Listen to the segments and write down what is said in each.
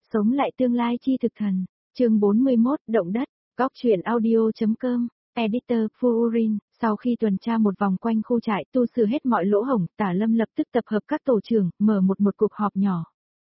Sống lại tương lai chi thực thần. Chương 41, động đất. Góc truyện audio.com. Editor Furin. Sau khi tuần tra một vòng quanh khu trại, tu sửa hết mọi lỗ hổng, Tả Lâm lập tức tập hợp các tổ trưởng, mở một cuộc họp nhỏ.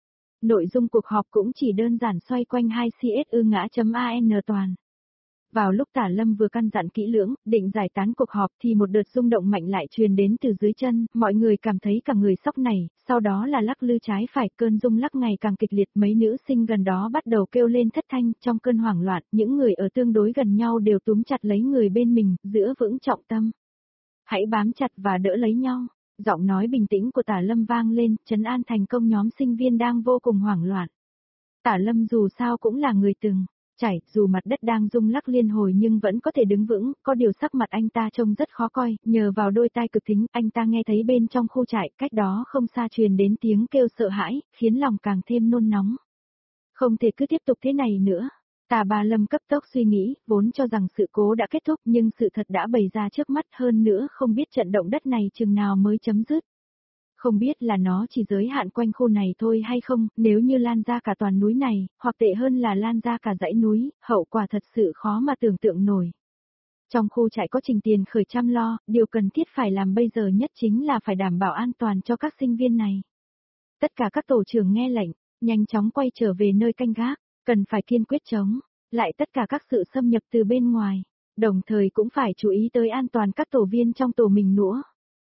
Nội dung cuộc họp cũng chỉ đơn giản xoay quanh 2CSU ngã.an toàn. Vào lúc Tả Lâm vừa căn dặn kỹ lưỡng, định giải tán cuộc họp thì một đợt rung động mạnh lại truyền đến từ dưới chân, mọi người cảm thấy cả người sốc này, sau đó là lắc lư trái phải, cơn rung lắc ngày càng kịch liệt, mấy nữ sinh gần đó bắt đầu kêu lên thất thanh, trong cơn hoảng loạn, những người ở tương đối gần nhau đều túm chặt lấy người bên mình, giữ vững trọng tâm. Hãy bám chặt và đỡ lấy nhau. Giọng nói bình tĩnh của Tả Lâm vang lên, trấn an thành công nhóm sinh viên đang vô cùng hoảng loạn. Tả Lâm dù sao cũng là người từng trải, dù mặt đất đang rung lắc liên hồi nhưng vẫn có thể đứng vững, có điều sắc mặt anh ta trông rất khó coi, nhờ vào đôi tai cực thính, anh ta nghe thấy bên trong khu trại, cách đó không xa truyền đến tiếng kêu sợ hãi, khiến lòng càng thêm nôn nóng. Không thể cứ tiếp tục thế này nữa. Tả Bà Lâm cấp tốc suy nghĩ, vốn cho rằng sự cố đã kết thúc nhưng sự thật đã bày ra trước mắt, hơn nữa không biết trận động đất này chừng nào mới chấm dứt. Không biết là nó chỉ giới hạn quanh khu này thôi hay không, nếu như lan ra cả toàn núi này, hoặc tệ hơn là lan ra cả dãy núi, hậu quả thật sự khó mà tưởng tượng nổi. Trong khu trại có Trình Tiền Khởi chăm lo, điều cần thiết phải làm bây giờ nhất chính là phải đảm bảo an toàn cho các sinh viên này. Tất cả các tổ trưởng nghe lệnh, nhanh chóng quay trở về nơi canh gác, cần phải kiên quyết chống lại tất cả các sự xâm nhập từ bên ngoài, đồng thời cũng phải chú ý tới an toàn các tổ viên trong tổ mình nữa.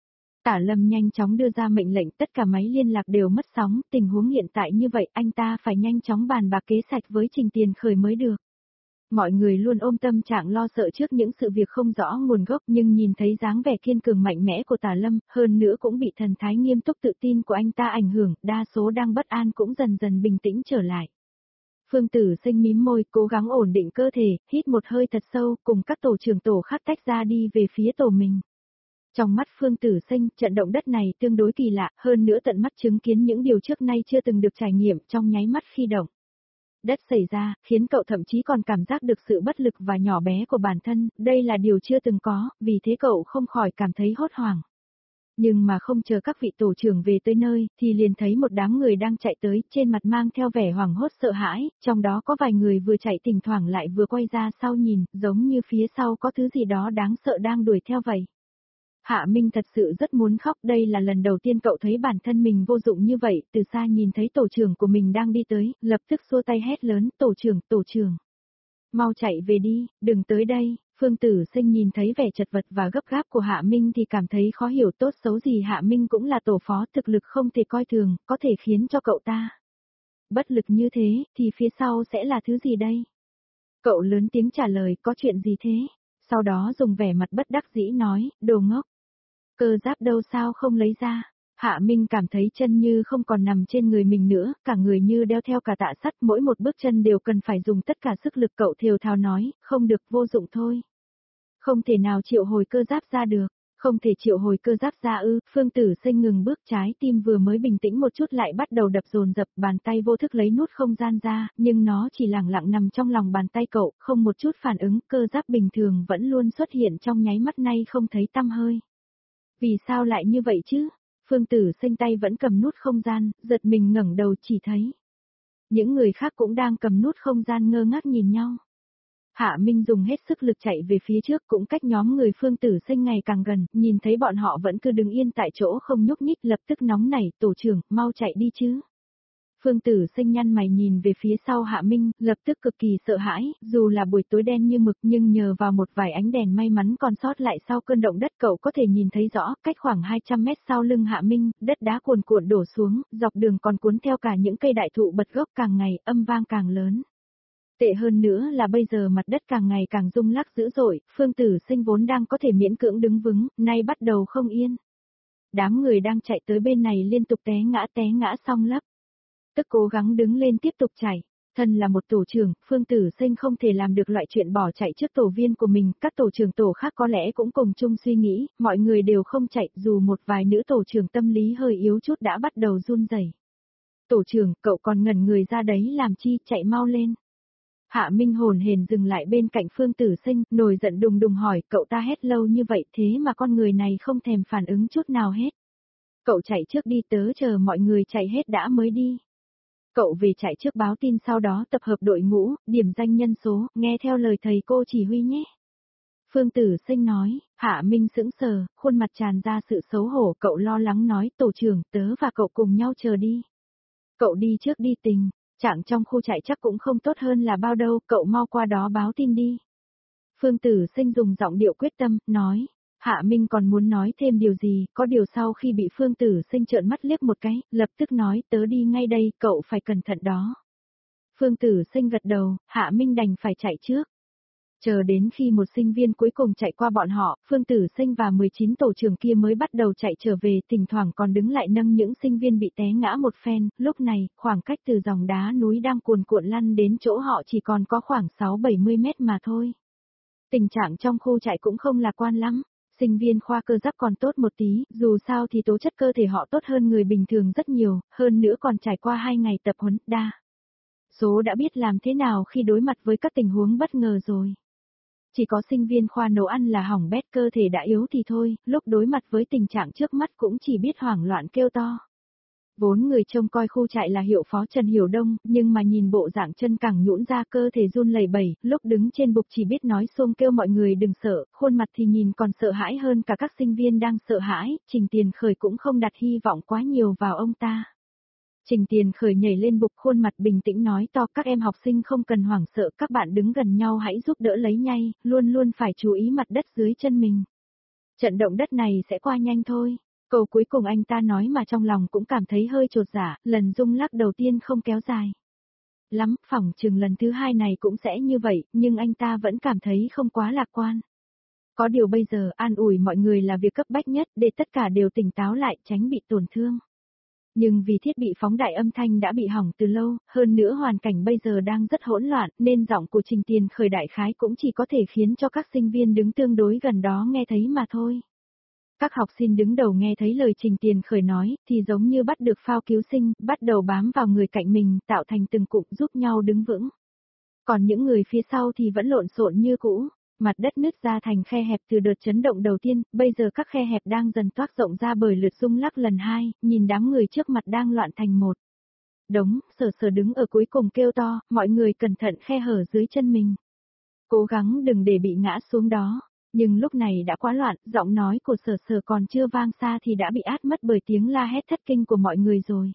Tả Lâm nhanh chóng đưa ra mệnh lệnh, tất cả máy liên lạc đều mất sóng, tình huống hiện tại như vậy anh ta phải nhanh chóng bàn bạc kế sạch với Trình Tiền Khởi mới được. Mọi người luôn ôm tâm trạng lo sợ trước những sự việc không rõ nguồn gốc, nhưng nhìn thấy dáng vẻ kiên cường mạnh mẽ của Tả Lâm, hơn nữa cũng bị thần thái nghiêm túc tự tin của anh ta ảnh hưởng, đa số đang bất an cũng dần dần bình tĩnh trở lại. Phương Tử Sinh mím môi, cố gắng ổn định cơ thể, hít một hơi thật sâu, cùng các tổ trưởng tổ khác tách ra đi về phía tổ mình. Trong mắt Phương Tử Sinh, trận động đất này tương đối kỳ lạ, hơn nữa tận mắt chứng kiến những điều trước nay chưa từng được trải nghiệm, trong nháy mắt khi động đất xảy ra, khiến cậu thậm chí còn cảm giác được sự bất lực và nhỏ bé của bản thân, đây là điều chưa từng có, vì thế cậu không khỏi cảm thấy hốt hoảng. Nhưng mà không chờ các vị tổ trưởng về tới nơi, thì liền thấy một đám người đang chạy tới, trên mặt mang theo vẻ hoảng hốt sợ hãi, trong đó có vài người vừa chạy thỉnh thoảng lại vừa quay ra sau nhìn, giống như phía sau có thứ gì đó đáng sợ đang đuổi theo vậy. Hạ Minh thật sự rất muốn khóc, đây là lần đầu tiên cậu thấy bản thân mình vô dụng như vậy, từ xa nhìn thấy tổ trưởng của mình đang đi tới, lập tức xua tay hét lớn, tổ trưởng. Mau chạy về đi, đừng tới đây. Phương Tử Sinh nhìn thấy vẻ chật vật và gấp gáp của Hạ Minh thì cảm thấy khó hiểu, tốt xấu gì Hạ Minh cũng là tổ phó, thực lực không thể coi thường, có thể khiến cho cậu ta bất lực như thế, thì phía sau sẽ là thứ gì đây? Cậu lớn tiếng trả lời, có chuyện gì thế? Sau đó dùng vẻ mặt bất đắc dĩ nói, đồ ngốc. Cơ giáp đâu sao không lấy ra? Hạ Minh cảm thấy chân như không còn nằm trên người mình nữa, cả người như đeo theo cả tạ sắt, mỗi một bước chân đều cần phải dùng tất cả sức lực, cậu thều thào nói, không được, vô dụng thôi. Không thể nào triệu hồi cơ giáp ra được, không thể triệu hồi cơ giáp ra ư? Phương Tử Sinh ngừng bước, trái tim vừa mới bình tĩnh một chút lại bắt đầu đập dồn dập, bàn tay vô thức lấy nút không gian ra, nhưng nó chỉ lẳng lặng nằm trong lòng bàn tay cậu, không một chút phản ứng, cơ giáp bình thường vẫn luôn xuất hiện trong nháy mắt, nay không thấy tăm hơi. Vì sao lại như vậy chứ? Phương Tử Sinh tay vẫn cầm nút không gian, giật mình ngẩng đầu chỉ thấy những người khác cũng đang cầm nút không gian ngơ ngác nhìn nhau. Hạ Minh dùng hết sức lực chạy về phía trước, cũng cách nhóm người Phương Tử Sinh ngày càng gần, nhìn thấy bọn họ vẫn cứ đứng yên tại chỗ không nhúc nhích, lập tức nóng nảy, tổ trưởng, mau chạy đi chứ. Phương Tử Sinh nhăn mày nhìn về phía sau Hạ Minh, lập tức cực kỳ sợ hãi, dù là buổi tối đen như mực nhưng nhờ vào một vài ánh đèn may mắn còn sót lại sau cơn động đất, cậu có thể nhìn thấy rõ, cách khoảng 200 mét sau lưng Hạ Minh, đất đá cuồn cuộn đổ xuống, dọc đường còn cuốn theo cả những cây đại thụ bật gốc, càng ngày âm vang càng lớn. Tệ hơn nữa là bây giờ mặt đất càng ngày càng rung lắc dữ dội, Phương Tử Sinh vốn đang có thể miễn cưỡng đứng vững, nay bắt đầu không yên. Đám người đang chạy tới bên này liên tục té ngã xong lấp. Tức cố gắng đứng lên tiếp tục chạy. Thân là một tổ trưởng, Phương Tử Sinh không thể làm được loại chuyện bỏ chạy trước tổ viên của mình, các tổ trưởng tổ khác có lẽ cũng cùng chung suy nghĩ, mọi người đều không chạy, dù một vài nữ tổ trưởng tâm lý hơi yếu chút đã bắt đầu run rẩy. Tổ trưởng, cậu còn ngẩn người ra đấy làm chi, chạy mau lên. Hạ Minh hồn hển dừng lại bên cạnh Phương Tử Sinh, nổi giận đùng đùng hỏi, cậu ta hét lâu như vậy thế mà con người này không thèm phản ứng chút nào hết. Cậu chạy trước đi, tớ chờ mọi người chạy hết đã mới đi. Cậu về chạy trước báo tin sau đó tập hợp đội ngũ, điểm danh nhân số, nghe theo lời thầy cô chỉ huy nhé. Phương Tử Sinh nói, Hạ Minh sững sờ, khuôn mặt tràn ra sự xấu hổ, cậu lo lắng nói tổ trưởng, tớ và cậu cùng nhau chờ đi. Cậu đi trước đi Tình, trạng trong khu chạy chắc cũng không tốt hơn là bao đâu, cậu mau qua đó báo tin đi. Phương Tử Sinh dùng giọng điệu quyết tâm, nói. Hạ Minh còn muốn nói thêm điều gì, có điều sau khi bị Phương Tử Sinh trợn mắt liếc một cái, lập tức nói tớ đi ngay đây, cậu phải cẩn thận đó. Phương Tử Sinh gật đầu, Hạ Minh đành phải chạy trước. Chờ đến khi một sinh viên cuối cùng chạy qua bọn họ, Phương Tử Sinh và 19 tổ trưởng kia mới bắt đầu chạy trở về, thỉnh thoảng còn đứng lại nâng những sinh viên bị té ngã một phen, lúc này, khoảng cách từ dòng đá núi đang cuồn cuộn lăn đến chỗ họ chỉ còn có khoảng 6-70 mét mà thôi. Tình trạng trong khu chạy cũng không lạc quan lắm. Sinh viên khoa cơ giáp còn tốt một tí, dù sao thì tố chất cơ thể họ tốt hơn người bình thường rất nhiều, hơn nữa còn trải qua 2 ngày tập huấn đa. Số đã biết làm thế nào khi đối mặt với các tình huống bất ngờ rồi. Chỉ có sinh viên khoa nấu ăn là hỏng bét, cơ thể đã yếu thì thôi, lúc đối mặt với tình trạng trước mắt cũng chỉ biết hoảng loạn kêu to. Vốn người trông coi khu trại là hiệu phó Trần Hiểu Đông, nhưng mà nhìn bộ dạng chân cẳng nhũn ra, cơ thể run lẩy bẩy, lúc đứng trên bục chỉ biết nói xôm kêu mọi người đừng sợ, khuôn mặt thì nhìn còn sợ hãi hơn cả các sinh viên đang sợ hãi, Trình Tiền Khởi cũng không đặt hy vọng quá nhiều vào ông ta. Trình Tiền Khởi nhảy lên bục, khuôn mặt bình tĩnh nói to, các em học sinh không cần hoảng sợ, các bạn đứng gần nhau hãy giúp đỡ lấy nhay, luôn luôn phải chú ý mặt đất dưới chân mình. Trận động đất này sẽ qua nhanh thôi. Câu cuối cùng anh ta nói mà trong lòng cũng cảm thấy hơi chột dạ, lần rung lắc đầu tiên không kéo dài lắm, phỏng chừng lần thứ 2 này cũng sẽ như vậy, nhưng anh ta vẫn cảm thấy không quá lạc quan. Có điều bây giờ an ủi mọi người là việc cấp bách nhất, để tất cả đều tỉnh táo lại, tránh bị tổn thương. Nhưng vì thiết bị phóng đại âm thanh đã bị hỏng từ lâu, hơn nữa hoàn cảnh bây giờ đang rất hỗn loạn, nên giọng của Trình Tiền Khởi đại khái cũng chỉ có thể khiến cho các sinh viên đứng tương đối gần đó nghe thấy mà thôi. Các học sinh đứng đầu nghe thấy lời Trình Tiền Khởi nói, thì giống như bắt được phao cứu sinh, bắt đầu bám vào người cạnh mình, tạo thành từng cụm giúp nhau đứng vững. Còn những người phía sau thì vẫn lộn xộn như cũ, mặt đất nứt ra thành khe hẹp từ đợt chấn động đầu tiên, bây giờ các khe hẹp đang dần toác rộng ra bởi lượt rung lắc lần 2, nhìn đám người trước mặt đang loạn thành một. Đống, Sở Sở đứng ở cuối cùng kêu to, mọi người cẩn thận khe hở dưới chân mình. Cố gắng đừng để bị ngã xuống đó. Nhưng lúc này đã quá loạn, giọng nói của Sở Sở còn chưa vang xa thì đã bị át mất bởi tiếng la hét thất kinh của mọi người rồi.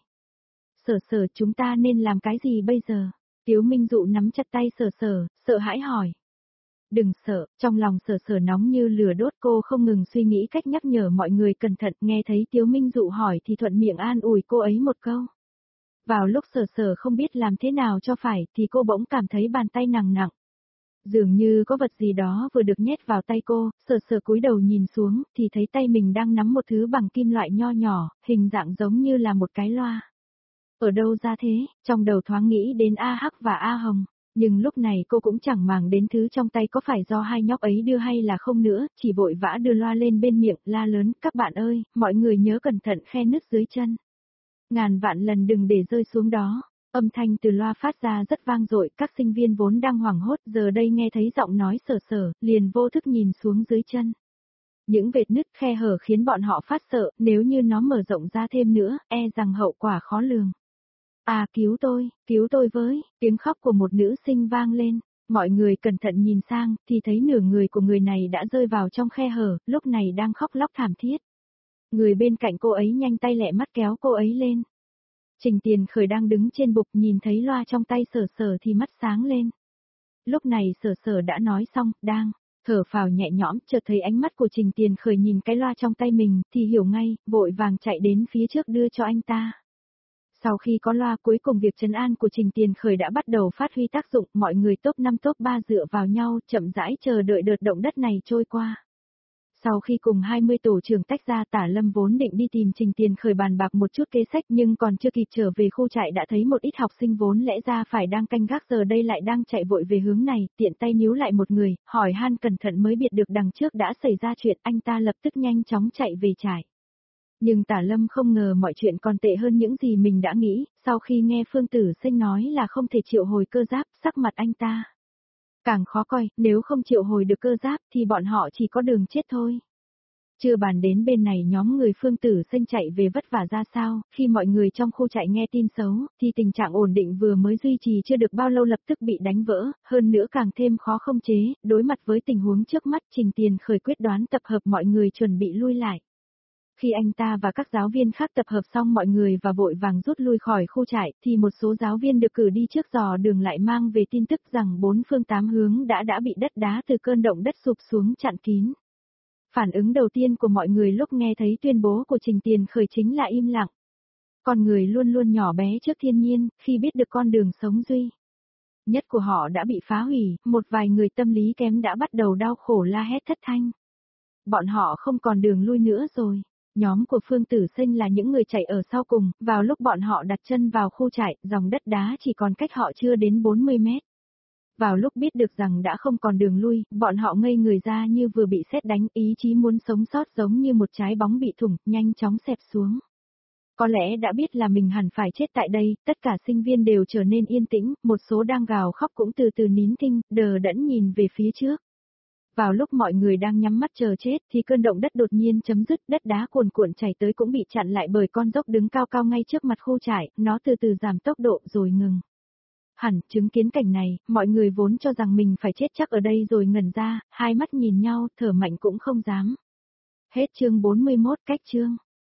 Sở Sở, chúng ta nên làm cái gì bây giờ? Tiếu Minh Dụ nắm chặt tay Sở Sở, sợ hãi hỏi. Đừng sợ, trong lòng Sở Sở nóng như lửa đốt, cô không ngừng suy nghĩ cách nhắc nhở mọi người cẩn thận, nghe thấy Tiếu Minh Dụ hỏi thì thuận miệng an ủi cô ấy một câu. Vào lúc Sở Sở không biết làm thế nào cho phải thì cô bỗng cảm thấy bàn tay nặng nặng. Dường như có vật gì đó vừa được nhét vào tay cô, Sở Sở cúi đầu nhìn xuống, thì thấy tay mình đang nắm một thứ bằng kim loại nho nhỏ, hình dạng giống như là một cái loa. Ở đâu ra thế, trong đầu thoáng nghĩ đến A Hắc và A Hồng, nhưng lúc này cô cũng chẳng màng đến thứ trong tay có phải do hai nhóc ấy đưa hay là không nữa, chỉ vội vã đưa loa lên bên miệng, la lớn, các bạn ơi, mọi người nhớ cẩn thận khe nứt dưới chân. Ngàn vạn lần đừng để rơi xuống đó. Âm thanh từ loa phát ra rất vang dội, các sinh viên vốn đang hoảng hốt giờ đây nghe thấy giọng nói Sở Sở, liền vô thức nhìn xuống dưới chân. Những vệt nứt khe hở khiến bọn họ phát sợ, nếu như nó mở rộng ra thêm nữa, e rằng hậu quả khó lường. À cứu tôi với, tiếng khóc của một nữ sinh vang lên, mọi người cẩn thận nhìn sang, thì thấy nửa người của người này đã rơi vào trong khe hở, lúc này đang khóc lóc thảm thiết. Người bên cạnh cô ấy nhanh tay lẹ mắt kéo cô ấy lên. Trình Tiền Khởi đang đứng trên bục nhìn thấy loa trong tay Sở Sở thì mắt sáng lên. Lúc này Sở Sở đã nói xong, đang thở phào nhẹ nhõm, chợt thấy ánh mắt của Trình Tiền Khởi nhìn cái loa trong tay mình, thì hiểu ngay, vội vàng chạy đến phía trước đưa cho anh ta. Sau khi có loa, cuối cùng việc trấn an của Trình Tiền Khởi đã bắt đầu phát huy tác dụng, mọi người top 5 top 3 dựa vào nhau, chậm rãi chờ đợi đợt động đất này trôi qua. Sau khi cùng 20 tổ trưởng tách ra, Tả Lâm vốn định đi tìm Trình Tiền Khởi bàn bạc một chút kế sách, nhưng còn chưa kịp trở về khu trại đã thấy một ít học sinh vốn lẽ ra phải đang canh gác giờ đây lại đang chạy vội về hướng này, tiện tay níu lại một người, hỏi han cẩn thận mới biết được đằng trước đã xảy ra chuyện, anh ta lập tức nhanh chóng chạy về trại. Nhưng Tả Lâm không ngờ mọi chuyện còn tệ hơn những gì mình đã nghĩ, sau khi nghe Phương Tử Sinh nói là không thể triệu hồi cơ giáp, sắc mặt anh ta càng khó coi, nếu không triệu hồi được cơ giáp thì bọn họ chỉ có đường chết thôi. Chưa bàn đến bên này nhóm người Phương Tử Sinh chạy về vất vả ra sao, khi mọi người trong khu trại nghe tin xấu, thì tình trạng ổn định vừa mới duy trì chưa được bao lâu lập tức bị đánh vỡ, hơn nữa càng thêm khó không chế, đối mặt với tình huống trước mắt Trình Tiền Khởi quyết đoán tập hợp mọi người chuẩn bị lui lại. Khi anh ta và các giáo viên khác tập hợp xong mọi người và vội vàng rút lui khỏi khu trại, thì một số giáo viên được cử đi trước dò đường lại mang về tin tức rằng bốn phương tám hướng đã bị đất đá từ cơn động đất sụp xuống chặn kín. Phản ứng đầu tiên của mọi người lúc nghe thấy tuyên bố của Trình Tiền Khởi chính là im lặng. Con người luôn luôn nhỏ bé trước thiên nhiên, khi biết được con đường sống duy nhất của họ đã bị phá hủy, một vài người tâm lý kém đã bắt đầu đau khổ la hét thất thanh. Bọn họ không còn đường lui nữa rồi. Nhóm của Phương Tử Sinh là những người chạy ở sau cùng, vào lúc bọn họ đặt chân vào khu trại, dòng đất đá chỉ còn cách họ chưa đến 40 mét. Vào lúc biết được rằng đã không còn đường lui, bọn họ ngây người ra như vừa bị sét đánh, ý chí muốn sống sót giống như một trái bóng bị thủng, nhanh chóng xẹp xuống. Có lẽ đã biết là mình hẳn phải chết tại đây, tất cả sinh viên đều trở nên yên tĩnh, một số đang gào khóc cũng từ từ nín thinh, đờ đẫn nhìn về phía trước. Vào lúc mọi người đang nhắm mắt chờ chết thì cơn động đất đột nhiên chấm dứt, đất đá cuồn cuộn chảy tới cũng bị chặn lại bởi con dốc đứng cao cao ngay trước mặt khu trại, nó từ từ giảm tốc độ rồi ngừng. Hẳn, chứng kiến cảnh này, mọi người vốn cho rằng mình phải chết chắc ở đây rồi ngẩn ra, hai mắt nhìn nhau, thở mạnh cũng không dám. Hết chương 41, cách chương.